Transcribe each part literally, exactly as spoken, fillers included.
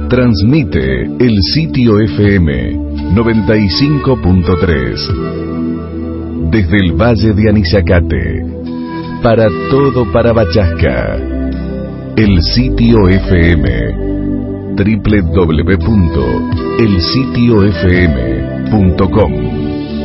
Transmite el sitio F M noventa y cinco punto tres desde el Valle de Anizacate para todo Parabachasca. El sitio F M doble u doble u doble u punto el sitio f m punto com.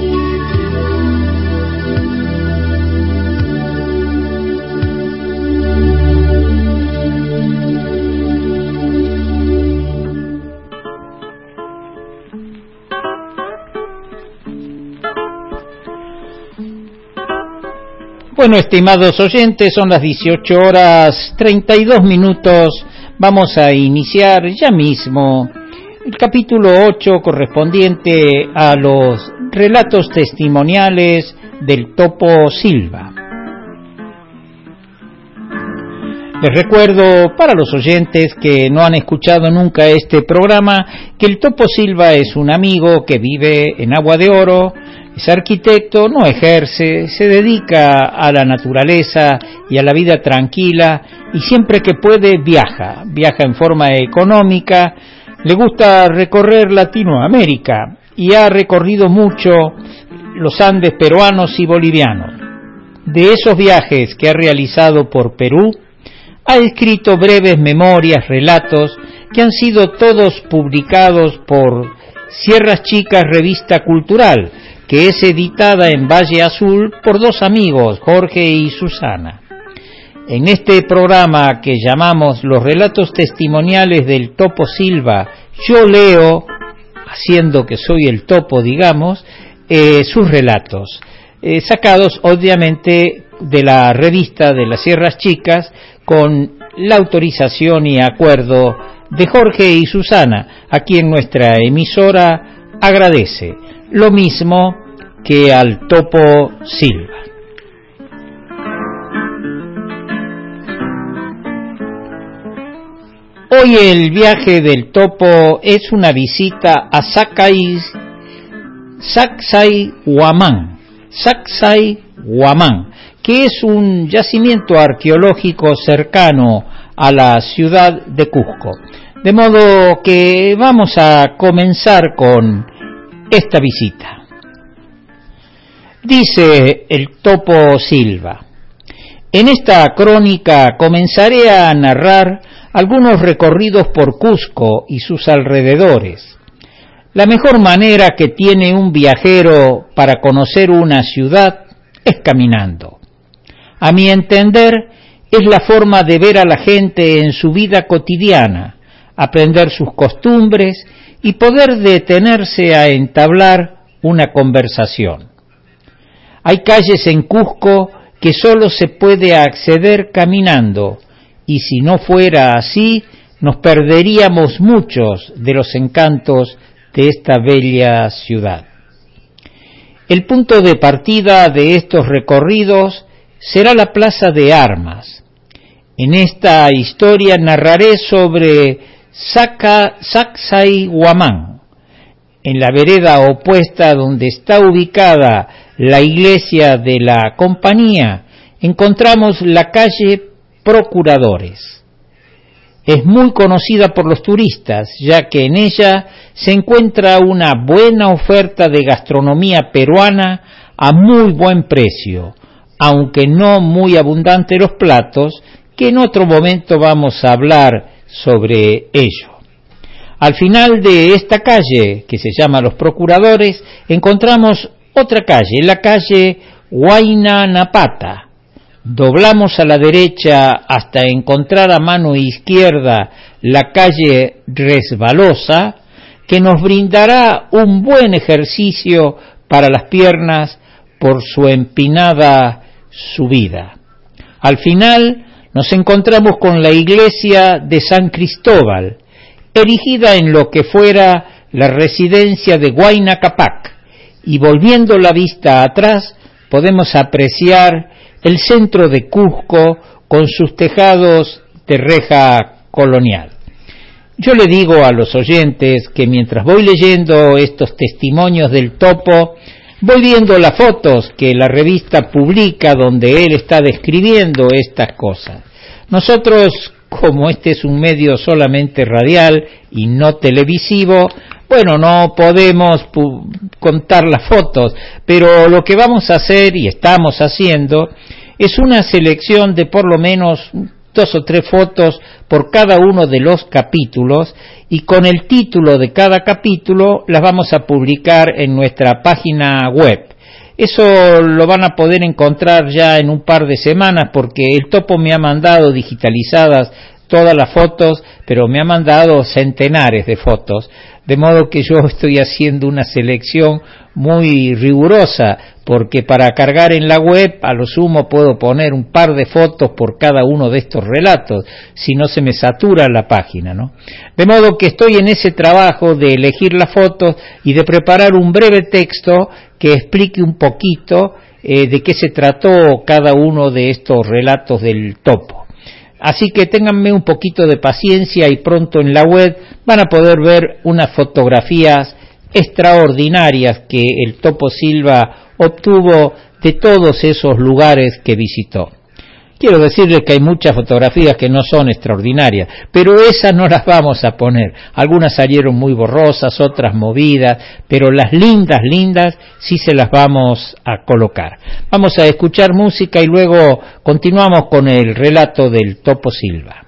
Bueno, estimados oyentes, son las dieciocho horas treinta y dos minutos. Vamos a iniciar ya mismo el capítulo ocho correspondiente a los relatos testimoniales del Topo Silva. Les recuerdo para los oyentes que no han escuchado nunca este programa que el Topo Silva es un amigo que vive en Agua de Oro. Es arquitecto, no ejerce, se dedica a la naturaleza y a la vida tranquila y siempre que puede viaja, viaja en forma económica, le gusta recorrer Latinoamérica y ha recorrido mucho los Andes peruanos y bolivianos. De esos viajes que ha realizado por Perú, ha escrito breves memorias, relatos que han sido todos publicados por Sierras Chicas Revista Cultural, que es editada en Valle Azul por dos amigos, Jorge y Susana. En este programa que llamamos Los Relatos Testimoniales del Topo Silva, yo leo, haciendo que soy el topo, digamos, eh, sus relatos, eh, sacados obviamente de la revista de las Sierras Chicas, con la autorización y acuerdo de Jorge y Susana, a quien nuestra emisora agradece. Lo mismo que al Topo Silva. Hoy el viaje del Topo es una visita a Sacsay, Sacsayhuamán, Sacsayhuamán, que es un yacimiento arqueológico cercano a la ciudad de Cusco. De modo que vamos a comenzar con esta visita. Dice el Topo Silva: en esta crónica comenzaré a narrar algunos recorridos por Cusco y sus alrededores. La mejor manera que tiene un viajero para conocer una ciudad es caminando. A mi entender, es la forma de ver a la gente en su vida cotidiana, aprender sus costumbres y poder detenerse a entablar una conversación. Hay calles en Cusco que solo se puede acceder caminando, y si no fuera así, nos perderíamos muchos de los encantos de esta bella ciudad. El punto de partida de estos recorridos será la Plaza de Armas. En esta historia narraré sobre Sacsayhuamán. En la vereda opuesta donde está ubicada la iglesia de la compañía, encontramos la calle Procuradores. Es muy conocida por los turistas, ya que en ella se encuentra una buena oferta de gastronomía peruana a muy buen precio, aunque no muy abundante los platos, que en otro momento vamos a hablar sobre ello. Al final de esta calle, que se llama Los Procuradores, encontramos otra calle, la calle Huayna Napata. Doblamos a la derecha hasta encontrar a mano izquierda la calle Resbalosa, que nos brindará un buen ejercicio para las piernas por su empinada subida. Al final nos encontramos con la iglesia de San Cristóbal, erigida en lo que fuera la residencia de Huayna Capac, y volviendo la vista atrás podemos apreciar el centro de Cusco con sus tejados de reja colonial. Yo le digo a los oyentes que mientras voy leyendo estos testimonios del Topo, voy viendo las fotos que la revista publica donde él está describiendo estas cosas. Nosotros como este es un medio solamente radial y no televisivo, bueno, no podemos contar las fotos, pero lo que vamos a hacer y estamos haciendo es una selección de por lo menos dos o tres fotos por cada uno de los capítulos, y con el título de cada capítulo las vamos a publicar en nuestra página web. Eso lo van a poder encontrar ya en un par de semanas, porque el Topo me ha mandado digitalizadas todas las fotos, pero me ha mandado centenares de fotos, de modo que yo estoy haciendo una selección muy rigurosa, porque para cargar en la web a lo sumo puedo poner un par de fotos por cada uno de estos relatos, si no se me satura la página, ¿no? De modo que estoy en ese trabajo de elegir las fotos y de preparar un breve texto que explique un poquito eh, de qué se trató cada uno de estos relatos del Topo. Así que ténganme un poquito de paciencia y pronto en la web van a poder ver unas fotografías extraordinarias que el Topo Silva obtuvo de todos esos lugares que visitó. Quiero decirles que hay muchas fotografías que no son extraordinarias, pero esas no las vamos a poner. Algunas salieron muy borrosas, otras movidas, pero las lindas, lindas, sí se las vamos a colocar. Vamos a escuchar música y luego continuamos con el relato del Topo Silva.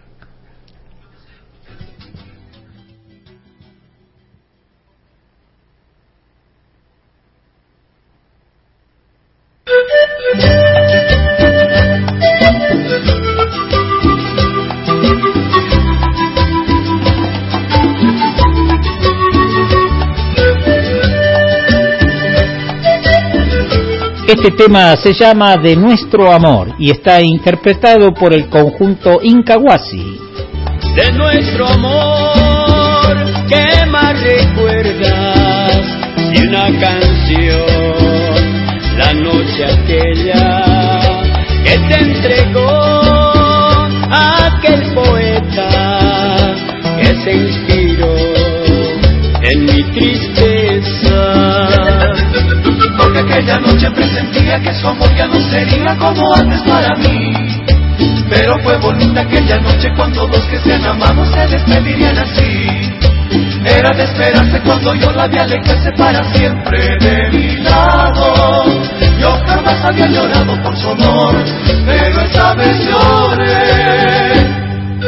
Este tema se llama De Nuestro Amor y está interpretado por el conjunto Incahuasi. De nuestro amor, ¿qué más recuerdas? Si una canción, la noche aquella que te entregó aquel poeta que se inspiró en mi tristeza. Porque aquella noche presentía que su amor ya no sería como antes para mí. Pero fue bonita aquella noche cuando dos que se han amado se despedirían así. Era de esperarse cuando yo la vi alejarse para siempre de mi lado. Yo jamás había llorado por su amor, pero esta vez lloré.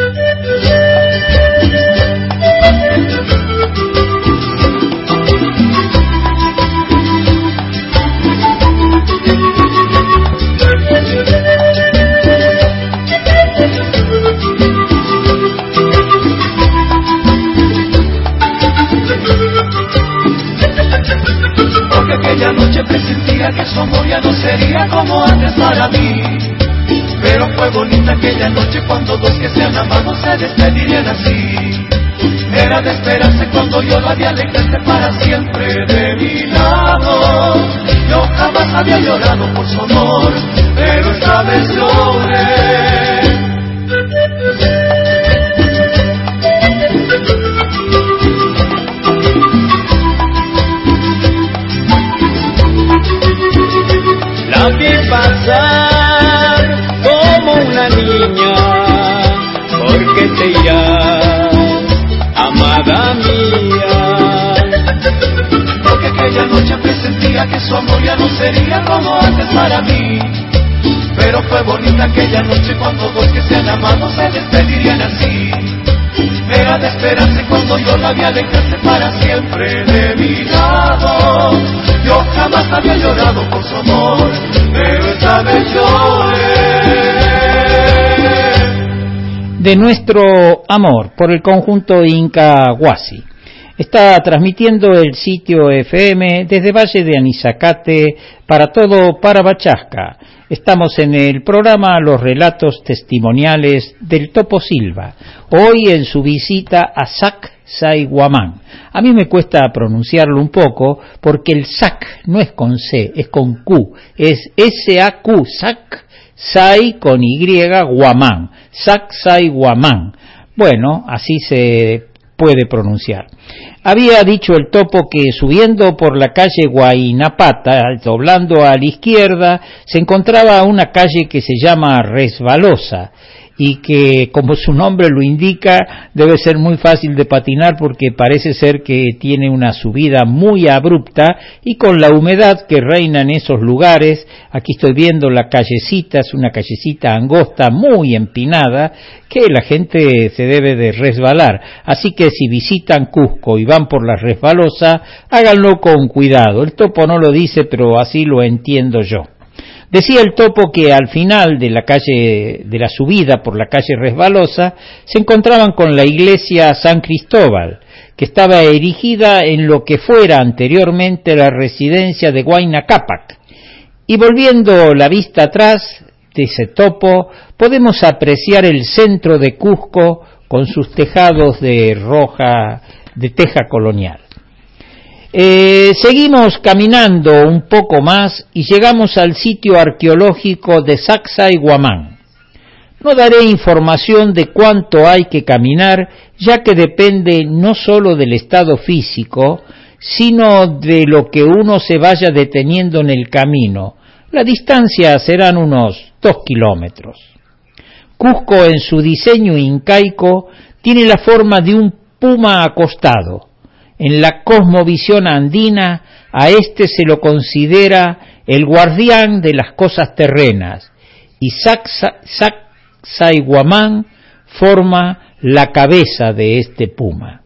Porque aquella noche presentía que su amor ya no sería como antes para mí. Pero fue bonita aquella noche cuando dos que se han amado se despedirían así. Era de esperarse cuando yo la vi alejarse para siempre de mi lado. Yo jamás había llorado por su amor, pero esta vez lloré. La vi pasar como una niña, porque te irás, amada mía. Porque aquella noche presentía que su amor ya no sería como antes para mí. Pero fue bonita aquella noche cuando dos que se han amado se despedirían así. Era de esperarse cuando yo la vi alejarse para siempre de mi lado. Yo jamás había llorado por su amor, pero esta vez lloré. De Nuestro Amor, por el conjunto Incahuasi. Está transmitiendo el sitio F M desde Valle de Anizacate para todo Parabachasca. Estamos en el programa Los Relatos Testimoniales del Topo Silva, hoy en su visita a Sac Sacsayhuamán. A mí me cuesta pronunciarlo un poco porque el Sac no es con C, es con Q, es S A Q, Sac, Say con Y, Huamán, Sacsayhuamán. Bueno, así se puede pronunciar. Había dicho el Topo que subiendo por la calle Guainapata, doblando a la izquierda, se encontraba una calle que se llama Resbalosa, y que, como su nombre lo indica, debe ser muy fácil de patinar porque parece ser que tiene una subida muy abrupta, y con la humedad que reina en esos lugares, aquí estoy viendo la callecita, es una callecita angosta muy empinada, que la gente se debe de resbalar. Así que si visitan Cusco y van por la resbalosa, háganlo con cuidado. El topo no lo dice, pero así lo entiendo yo. Decía el topo que al final de la calle, de la subida por la calle resbalosa, se encontraban con la iglesia San Cristóbal, que estaba erigida en lo que fuera anteriormente la residencia de Huayna Cápac. Y volviendo la vista atrás, dice topo, podemos apreciar el centro de Cusco con sus tejados de roja, de teja colonial. Eh, seguimos caminando un poco más y llegamos al sitio arqueológico de Sacsayhuamán. No daré información de cuánto hay que caminar, ya que depende no solo del estado físico, sino de lo que uno se vaya deteniendo en el camino. La distancia serán unos dos kilómetros. Cusco, en su diseño incaico, tiene la forma de un puma acostado. En la cosmovisión andina, a este se lo considera el guardián de las cosas terrenas, y Sacsayhuamán forma la cabeza de este puma.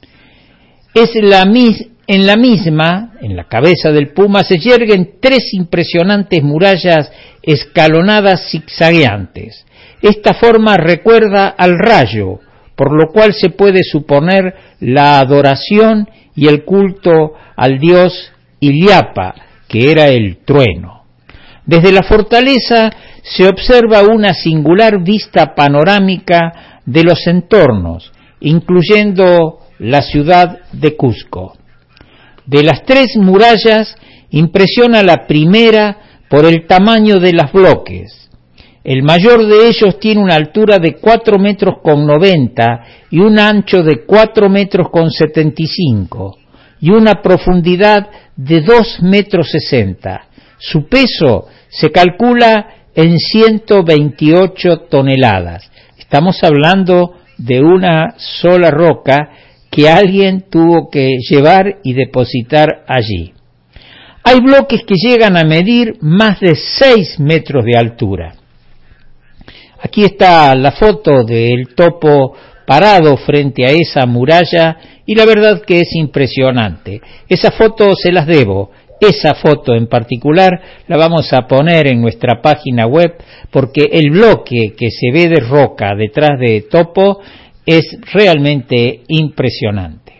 Es la mis, en la misma, en la cabeza del puma, se yerguen tres impresionantes murallas escalonadas zigzagueantes. Esta forma recuerda al rayo, por lo cual se puede suponer la adoración y el culto al dios Illapa, que era el trueno. Desde la fortaleza se observa una singular vista panorámica de los entornos, incluyendo la ciudad de Cusco. De las tres murallas, impresiona la primera por el tamaño de los bloques. El mayor de ellos tiene una altura de cuatro metros con noventa y un ancho de cuatro metros con setenta y cinco y una profundidad de dos metros sesenta. Su peso se calcula en ciento veintiocho toneladas. Estamos hablando de una sola roca que alguien tuvo que llevar y depositar allí. Hay bloques que llegan a medir más de seis metros de altura. Aquí está la foto del topo parado frente a esa muralla y la verdad que es impresionante. Esa foto se las debo, esa foto en particular la vamos a poner en nuestra página web porque el bloque que se ve de roca detrás de topo es realmente impresionante.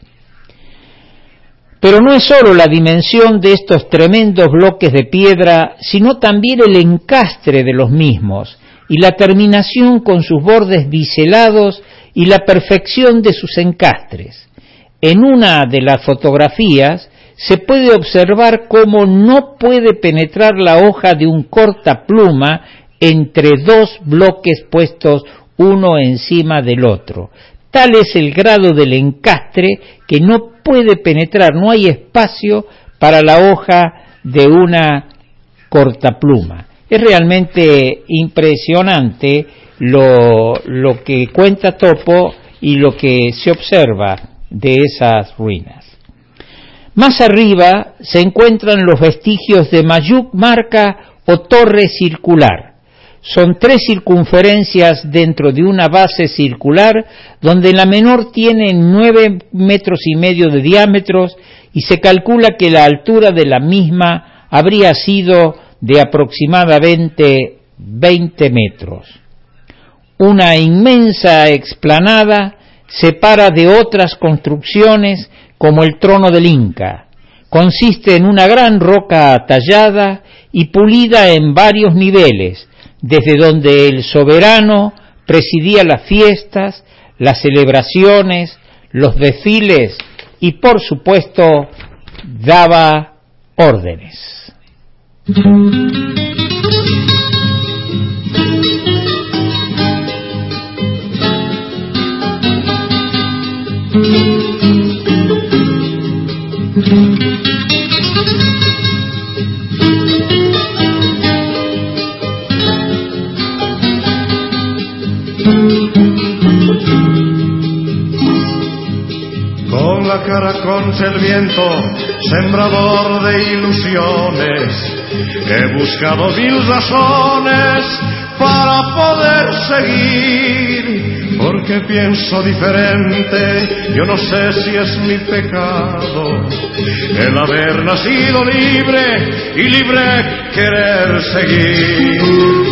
Pero no es solo la dimensión de estos tremendos bloques de piedra, sino también el encastre de los mismos, y la terminación con sus bordes biselados y la perfección de sus encastres. En una de las fotografías se puede observar cómo no puede penetrar la hoja de un cortapluma entre dos bloques puestos uno encima del otro. Tal es el grado del encastre que no puede penetrar, no hay espacio para la hoja de una cortapluma. Es realmente impresionante lo, lo que cuenta Topo y lo que se observa de esas ruinas. Más arriba se encuentran los vestigios de Mayuk Marca o torre circular. Son tres circunferencias dentro de una base circular, donde la menor tiene nueve metros y medio de diámetro y se calcula que la altura de la misma habría sido de aproximadamente veinte metros. Una inmensa explanada separa de otras construcciones como el trono del Inca. Consiste en una gran roca tallada y pulida en varios niveles, desde donde el soberano presidía las fiestas, las celebraciones, los desfiles y, por supuesto, daba órdenes. Con la cara contra el viento, sembrador de ilusiones, he buscado mil razones para poder seguir, porque pienso diferente. Yo no sé si es mi pecado el haber nacido libre y libre querer seguir.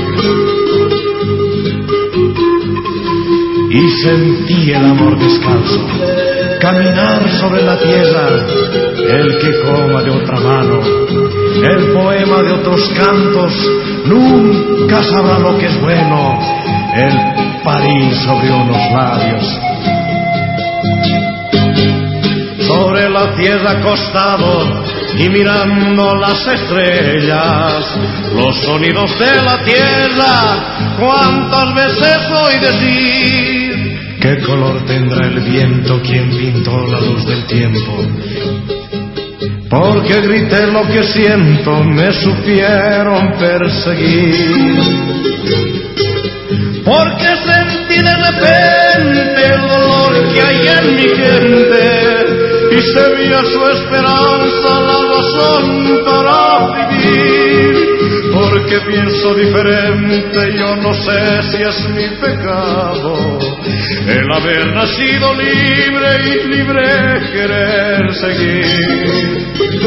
Y sentí el amor descalzo caminar sobre la tierra, el que coma de otra mano, el poema de otros cantos, nunca sabrá lo que es bueno, el parir sobre unos labios. Sobre la tierra acostado y mirando las estrellas, los sonidos de la tierra, cuántas veces oí decir: ¿qué color tendrá el viento quien pintó la luz del tiempo? Porque grité lo que siento, me supieron perseguir. Porque sentí de repente el dolor que hay en mi gente, y se veía su esperanza, la razón para vivir. Porque pienso diferente, yo no sé si es mi pecado el haber nacido libre y libre querer seguir.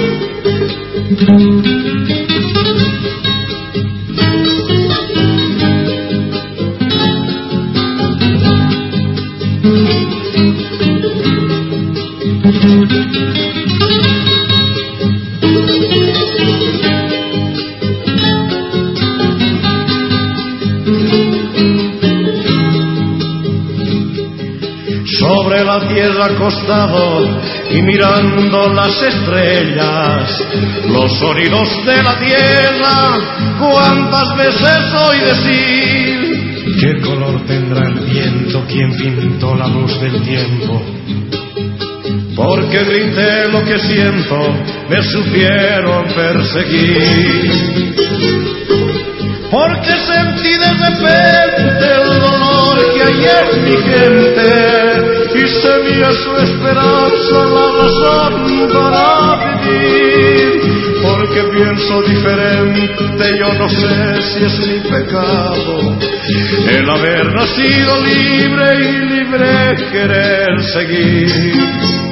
Sobre la tierra acostado y mirando las estrellas, los sonidos de la tierra, cuántas veces oí decir: ¿qué color tendrá el viento quien pintó la luz del tiempo? Porque grité lo que siento, me supieron perseguir. Porque sentí de repente el dolor que hay en mi gente, y se veía su esperanza, la razón para vivir. Porque pienso diferente, yo no sé si es mi pecado el haber nacido libre y libre querer seguir.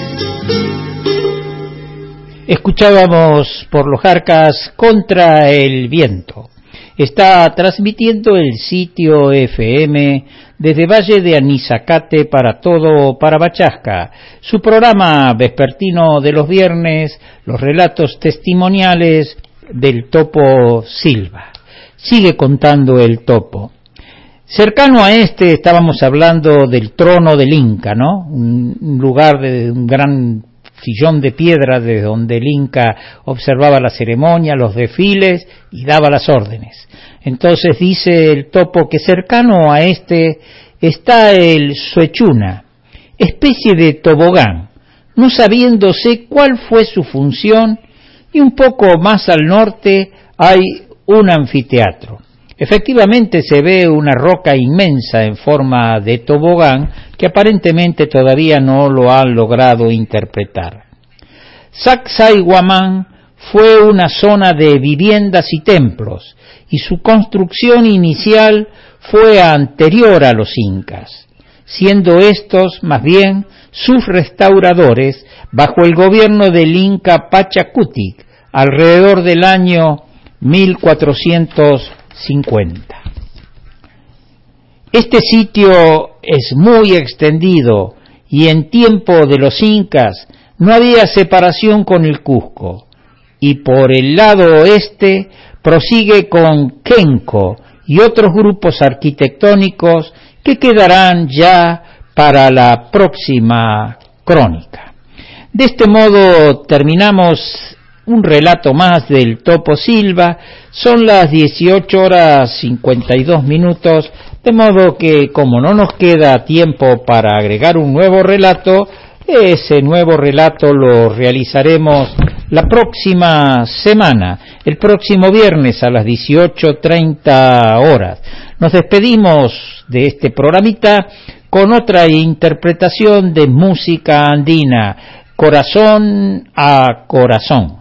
Escuchábamos por los Jarcas Contra el Viento. Está transmitiendo el sitio F M desde Valle de Anizacate para todo Parabachasca, su programa vespertino de los viernes, los relatos testimoniales del Topo Silva. Sigue contando el Topo. Cercano a este estábamos hablando del trono del Inca, ¿no? Un lugar de un gran sillón de piedra desde donde el Inca observaba la ceremonia, los desfiles y daba las órdenes. Entonces dice el Topo que cercano a este está el Suechuna, especie de tobogán, no sabiéndose cuál fue su función, y un poco más al norte hay un anfiteatro. Efectivamente se ve una roca inmensa en forma de tobogán que aparentemente todavía no lo han logrado interpretar. Sacsayhuamán fue una zona de viviendas y templos, y su construcción inicial fue anterior a los incas, siendo estos más bien sus restauradores bajo el gobierno del Inca Pachacutic alrededor del año mil cuatrocientos cincuenta. Este sitio es muy extendido y en tiempo de los incas no había separación con el Cusco, y por el lado oeste prosigue con Kenco y otros grupos arquitectónicos que quedarán ya para la próxima crónica. De este modo terminamos un relato más del Topo Silva. Son las dieciocho horas cincuenta y dos minutos, de modo que como no nos queda tiempo para agregar un nuevo relato, ese nuevo relato lo realizaremos la próxima semana, el próximo viernes a las dieciocho treinta horas. Nos despedimos de este programita con otra interpretación de música andina, Corazón a Corazón.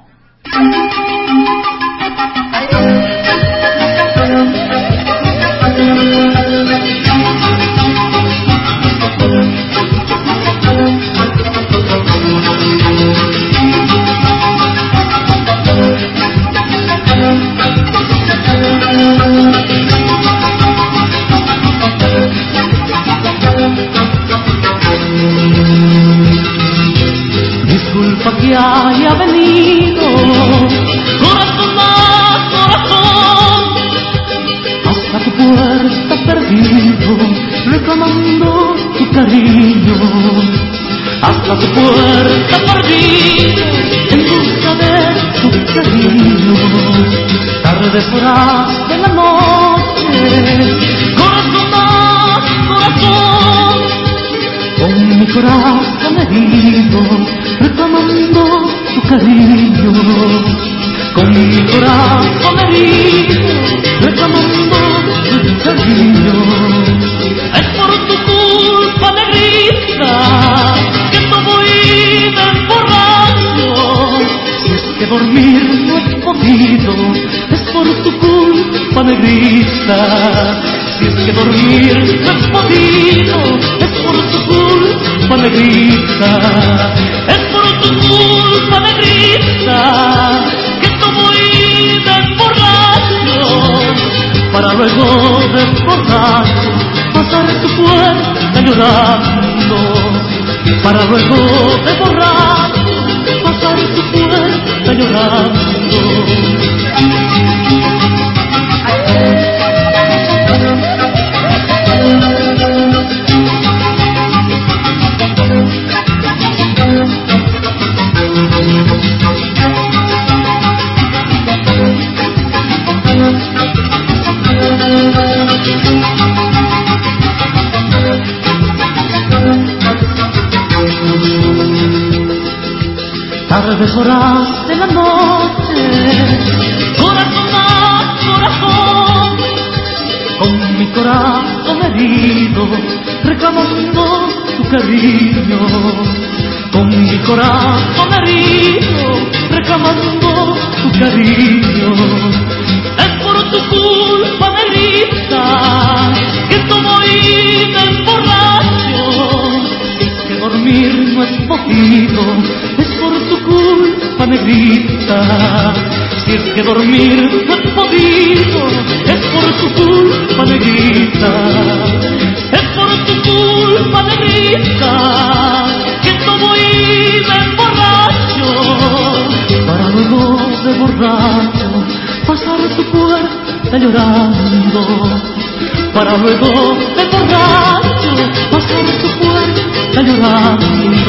Disculpa que haya venido, corazón a corazón, hasta tu puerta perdido, reclamando tu cariño. Hasta tu puerta perdido, en busca de tu cariño. Tardes horas de la noche, corazón a corazón, con mi corazón herido, reclamando tu cariño. Con mi corazón herido, reclamando tu cariño. Es por tu culpa, negrita, que todo iba en borracho. Si es que dormir no he podido, es por tu culpa, negrita. Si es que dormir no he podido, es por tu culpa, negrita. Es por tu culpa, negrita, que todo iba en borracho, para luego de borracho pasar tu puerta llorando. Para luego de borracho pasar tu puerta llorando. Tardes horas de la noche, corazón a corazón, con mi corazón herido, reclamando tu cariño. Con mi corazón herido, reclamando tu cariño. Es por tu culpa, negrita, que todo iba en borracho. Si es que dormir no es podido, es por tu culpa, negrita. Si es que dormir no he podido, es por tu culpa, negrita. Es por tu culpa, negrita, que todo iba en borracho, para luego de borracho pasar tu puerta llorando. Para luego de borracho pasar tu puerta llorando.